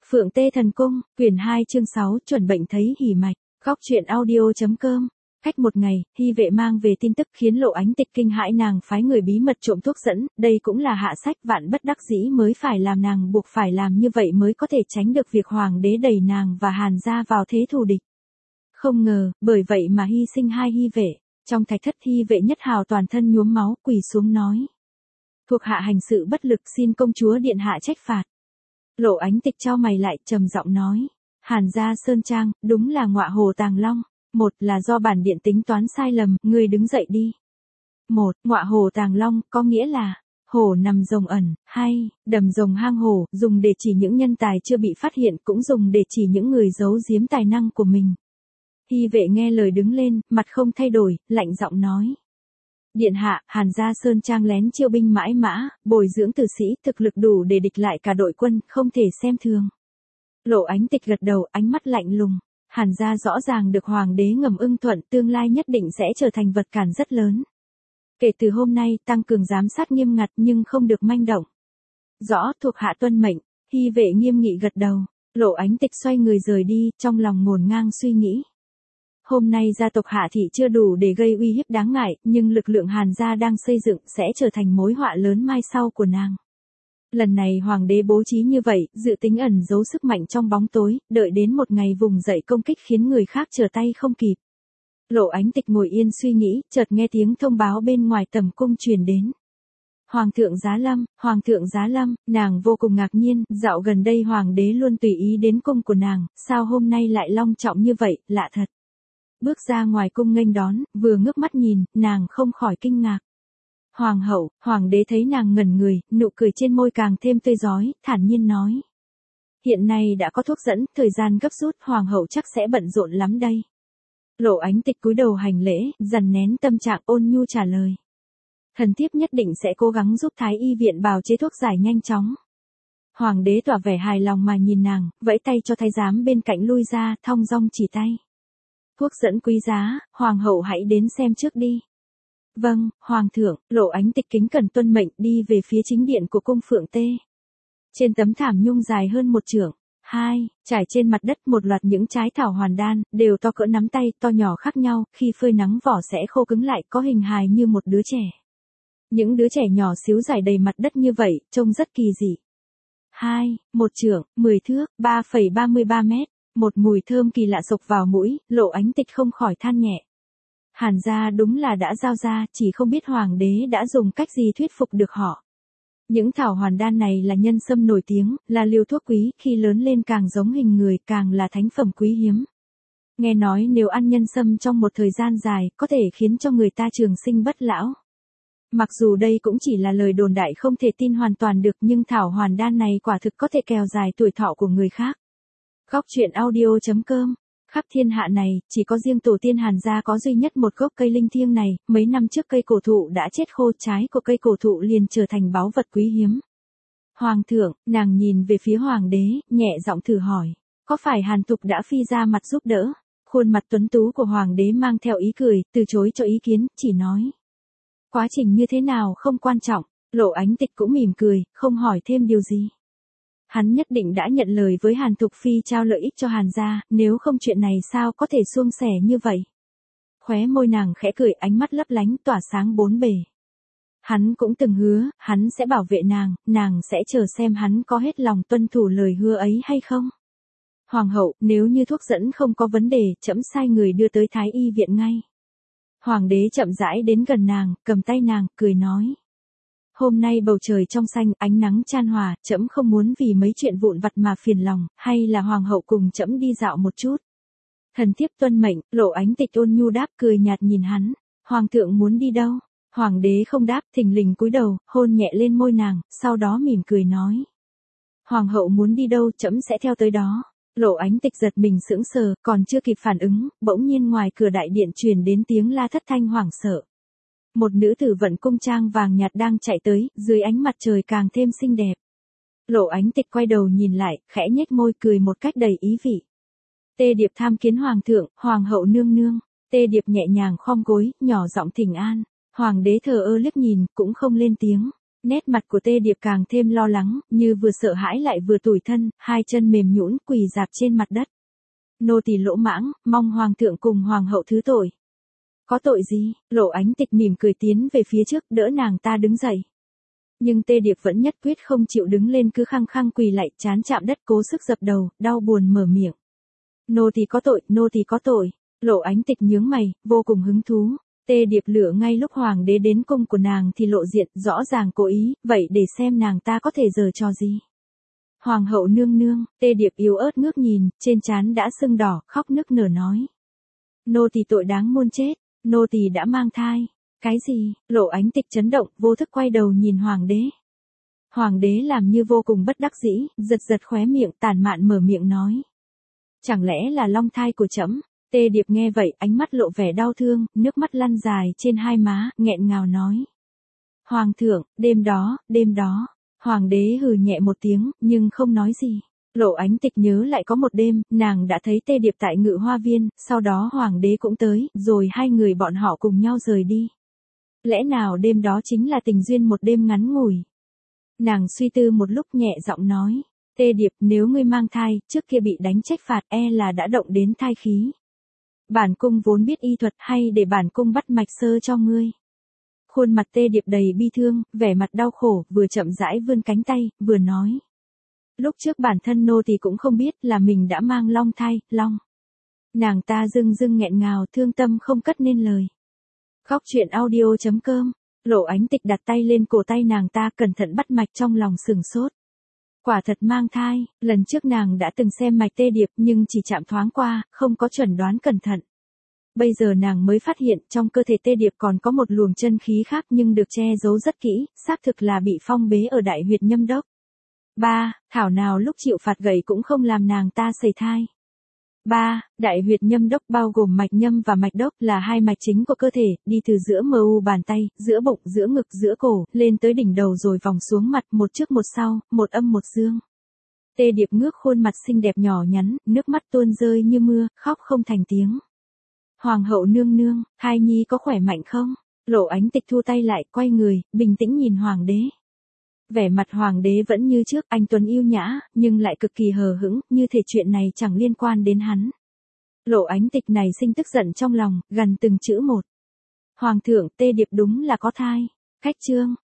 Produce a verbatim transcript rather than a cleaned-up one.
Phượng Tê Thần Cung, quyển hai chương sáu, chuẩn bệnh thấy hỉ mạch, góc truyện audio.com. Cách một ngày, Hy Vệ mang về tin tức khiến Lộ Ánh Tịch kinh hãi, nàng phái người bí mật trộm thuốc dẫn, đây cũng là hạ sách vạn bất đắc dĩ mới phải làm, nàng buộc phải làm như vậy mới có thể tránh được việc hoàng đế đẩy nàng và Hàn gia vào thế thù địch. Không ngờ, bởi vậy mà hy sinh hai Hy Vệ. Trong thạch thất, Hy Vệ nhất hào toàn thân nhuốm máu, quỳ xuống nói: thuộc hạ hành sự bất lực, xin công chúa điện hạ trách phạt. Lộ Ánh Tịch chau mày lại, trầm giọng nói: Hàn gia Sơn Trang, đúng là ngọa hồ tàng long. Một là do bản điện tính toán sai lầm, ngươi đứng dậy đi. Một, ngọa hồ tàng long, có nghĩa là hồ nằm rồng ẩn, hay đầm rồng hang hồ, dùng để chỉ những nhân tài chưa bị phát hiện, cũng dùng để chỉ những người giấu giếm tài năng của mình. Hy Vệ nghe lời đứng lên, mặt không thay đổi, lạnh giọng nói: điện hạ, Hàn gia Sơn Trang lén chiêu binh mãi mã, bồi dưỡng tử sĩ, thực lực đủ để địch lại cả đội quân, không thể xem thường. Lộ Ánh Tịch gật đầu, ánh mắt lạnh lùng. Hàn gia rõ ràng được hoàng đế ngầm ưng thuận, tương lai nhất định sẽ trở thành vật cản rất lớn. Kể từ hôm nay, tăng cường giám sát nghiêm ngặt nhưng không được manh động. Rõ, thuộc hạ tuân mệnh. Hy Vệ nghiêm nghị gật đầu. Lộ Ánh Tịch xoay người rời đi, trong lòng ngổn ngang suy nghĩ. Hôm nay gia tộc Hạ thị chưa đủ để gây uy hiếp đáng ngại, nhưng lực lượng Hàn gia đang xây dựng sẽ trở thành mối họa lớn mai sau của nàng. Lần này hoàng đế bố trí như vậy, dự tính ẩn giấu sức mạnh trong bóng tối, đợi đến một ngày vùng dậy công kích khiến người khác trở tay không kịp. Lộ Ánh Tịch ngồi yên suy nghĩ, chợt nghe tiếng thông báo bên ngoài tầm cung truyền đến. Hoàng thượng giá lâm, hoàng thượng giá lâm, nàng vô cùng ngạc nhiên, dạo gần đây hoàng đế luôn tùy ý đến cung của nàng, sao hôm nay lại long trọng như vậy, lạ thật. Bước ra ngoài cung nghênh đón, vừa ngước mắt nhìn, nàng không khỏi kinh ngạc. Hoàng hậu, hoàng đế thấy nàng ngẩn người, nụ cười trên môi càng thêm tươi rói, thản nhiên nói: hiện nay đã có thuốc dẫn, thời gian gấp rút, hoàng hậu chắc sẽ bận rộn lắm đây. Lộ Ánh Tịch cúi đầu hành lễ, dằn nén tâm trạng, ôn nhu trả lời: thần thiếp nhất định sẽ cố gắng giúp thái y viện bào chế thuốc giải nhanh chóng. Hoàng đế tỏ vẻ hài lòng mà nhìn nàng, vẫy tay cho thái giám bên cạnh lui ra, thong dong chỉ tay: thuốc dẫn quý giá, hoàng hậu hãy đến xem trước đi. Vâng, hoàng thượng. Lộ Ánh Tịch kính cẩn tuân mệnh, đi về phía chính điện của cung Phượng Tê. Trên tấm thảm nhung dài hơn một trượng, hai, trải trên mặt đất một loạt những trái thảo hoàn đan, đều to cỡ nắm tay, to nhỏ khác nhau, khi phơi nắng vỏ sẽ khô cứng lại, có hình hài như một đứa trẻ. Những đứa trẻ nhỏ xíu rải đầy mặt đất như vậy, trông rất kỳ dị. Hai, một trượng, mười thước, ba phẩy ba mươi ba mét, một mùi thơm kỳ lạ sộc vào mũi, Lộ Ánh Tịch không khỏi than nhẹ. Hàn gia đúng là đã giao ra, chỉ không biết hoàng đế đã dùng cách gì thuyết phục được họ. Những thảo hoàn đan này là nhân sâm nổi tiếng, là liều thuốc quý, khi lớn lên càng giống hình người, càng là thánh phẩm quý hiếm. Nghe nói nếu ăn nhân sâm trong một thời gian dài, có thể khiến cho người ta trường sinh bất lão. Mặc dù đây cũng chỉ là lời đồn đại không thể tin hoàn toàn được, nhưng thảo hoàn đan này quả thực có thể kéo dài tuổi thọ của người khác. Góc truyện audio.com. Khắp thiên hạ này, chỉ có riêng tổ tiên Hàn gia có duy nhất một gốc cây linh thiêng này, mấy năm trước cây cổ thụ đã chết khô, trái của cây cổ thụ liền trở thành báu vật quý hiếm. Hoàng thượng, nàng nhìn về phía hoàng đế, nhẹ giọng thử hỏi: có phải Hàn Thục đã phi ra mặt giúp đỡ? Khuôn mặt tuấn tú của hoàng đế mang theo ý cười, từ chối cho ý kiến, chỉ nói: quá trình như thế nào không quan trọng. Lộ Ánh Tịch cũng mỉm cười, không hỏi thêm điều gì. Hắn nhất định đã nhận lời với Hàn Thục Phi trao lợi ích cho Hàn gia, nếu không chuyện này sao có thể suôn sẻ như vậy. Khóe môi nàng khẽ cười, ánh mắt lấp lánh tỏa sáng bốn bề. Hắn cũng từng hứa, hắn sẽ bảo vệ nàng, nàng sẽ chờ xem hắn có hết lòng tuân thủ lời hứa ấy hay không. Hoàng hậu, nếu như thuốc dẫn không có vấn đề, trẫm sai người đưa tới thái y viện ngay. Hoàng đế chậm rãi đến gần nàng, cầm tay nàng, cười nói: hôm nay bầu trời trong xanh, ánh nắng chan hòa, trẫm không muốn vì mấy chuyện vụn vặt mà phiền lòng, hay là hoàng hậu cùng trẫm đi dạo một chút. Thần thiếp tuân mệnh. Lộ Ánh Tịch ôn nhu đáp, cười nhạt nhìn hắn. Hoàng thượng muốn đi đâu? Hoàng đế không đáp, thình lình cúi đầu, hôn nhẹ lên môi nàng, sau đó mỉm cười nói: hoàng hậu muốn đi đâu, trẫm sẽ theo tới đó. Lộ Ánh Tịch giật mình sững sờ, còn chưa kịp phản ứng, bỗng nhiên ngoài cửa đại điện truyền đến tiếng la thất thanh hoảng sợ. Một nữ tử vận cung trang vàng nhạt đang chạy tới, dưới ánh mặt trời càng thêm xinh đẹp. Lộ Ánh Tịch quay đầu nhìn lại, khẽ nhếch môi cười một cách đầy ý vị. Tê Điệp tham kiến hoàng thượng, hoàng hậu nương nương. Tê Điệp nhẹ nhàng khom gối, nhỏ giọng thỉnh an. Hoàng đế thờ ơ liếc nhìn, cũng không lên tiếng. Nét mặt của Tê Điệp càng thêm lo lắng, như vừa sợ hãi lại vừa tủi thân, hai chân mềm nhũn quỳ rạp trên mặt đất. Nô tỳ lỗ mãng, mong hoàng thượng cùng hoàng hậu thứ tội. Có tội gì? Lộ Ánh Tịch mỉm cười tiến về phía trước, đỡ nàng ta đứng dậy. Nhưng Tê Điệp vẫn nhất quyết không chịu đứng lên, cứ khăng khăng quỳ lại, trán chạm đất cố sức dập đầu, đau buồn mở miệng. Nô tỳ có tội, nô tỳ có tội. Lộ Ánh Tịch nhướng mày, vô cùng hứng thú. Tê Điệp lựa ngay lúc hoàng đế đến cung của nàng thì lộ diện, rõ ràng cố ý, vậy để xem nàng ta có thể giở trò gì. Hoàng hậu nương nương, Tê Điệp yếu ớt ngước nhìn, trên trán đã sưng đỏ, khóc nức nở nói. Nô tỳ tội đáng muôn chết, nô tỳ đã mang thai. Cái gì? Lộ Ánh Tịch chấn động, vô thức quay đầu nhìn hoàng đế. Hoàng đế làm như vô cùng bất đắc dĩ, giật giật khóe miệng, tàn mạn mở miệng nói. Chẳng lẽ là long thai của trẫm? Tê Điệp nghe vậy, ánh mắt lộ vẻ đau thương, nước mắt lăn dài trên hai má, nghẹn ngào nói. Hoàng thượng, đêm đó, đêm đó. Hoàng đế hừ nhẹ một tiếng, nhưng không nói gì. Lộ Ánh Tịch nhớ lại có một đêm, nàng đã thấy Tê Điệp tại Ngự Hoa Viên, sau đó hoàng đế cũng tới, rồi hai người bọn họ cùng nhau rời đi. Lẽ nào đêm đó chính là tình duyên một đêm ngắn ngủi? Nàng suy tư một lúc nhẹ giọng nói. Tê Điệp, nếu ngươi mang thai, trước kia bị đánh trách phạt e là đã động đến thai khí. Bản cung vốn biết y thuật, hay để bản cung bắt mạch sơ cho ngươi. Khuôn mặt Tê Điệp đầy bi thương, vẻ mặt đau khổ, vừa chậm rãi vươn cánh tay, vừa nói. Lúc trước bản thân nô tỳ cũng không biết là mình đã mang long thai, long. Nàng ta rưng rưng nghẹn ngào, thương tâm không cất nên lời. Góc truyện audio chấm com, Lộ Ánh Tịch đặt tay lên cổ tay nàng ta, cẩn thận bắt mạch, trong lòng sửng sốt. Quả thật mang thai, lần trước nàng đã từng xem mạch Tê Điệp nhưng chỉ chạm thoáng qua, không có chuẩn đoán cẩn thận. Bây giờ nàng mới phát hiện trong cơ thể Tê Điệp còn có một luồng chân khí khác nhưng được che giấu rất kỹ, xác thực là bị phong bế ở đại huyệt nhâm đốc. ba. Thảo nào lúc chịu phạt gầy cũng không làm nàng ta sẩy thai. ba. Đại huyệt nhâm đốc bao gồm mạch nhâm và mạch đốc là hai mạch chính của cơ thể, đi từ giữa mờ u bàn tay, giữa bụng, giữa ngực, giữa cổ, lên tới đỉnh đầu rồi vòng xuống mặt, một trước một sau, một âm một dương. Tê Điệp ngước khuôn mặt xinh đẹp nhỏ nhắn, nước mắt tuôn rơi như mưa, khóc không thành tiếng. Hoàng hậu nương nương, thai nhi có khỏe mạnh không? Lộ Ánh Tịch thu tay lại, quay người, bình tĩnh nhìn hoàng đế. Vẻ mặt hoàng đế vẫn như trước, anh tuấn yêu nhã, nhưng lại cực kỳ hờ hững, như thể chuyện này chẳng liên quan đến hắn. Lộ Ánh Tịch này sinh tức giận trong lòng, gần từng chữ một. Hoàng thượng, Tê Điệp đúng là có thai. Khách chương.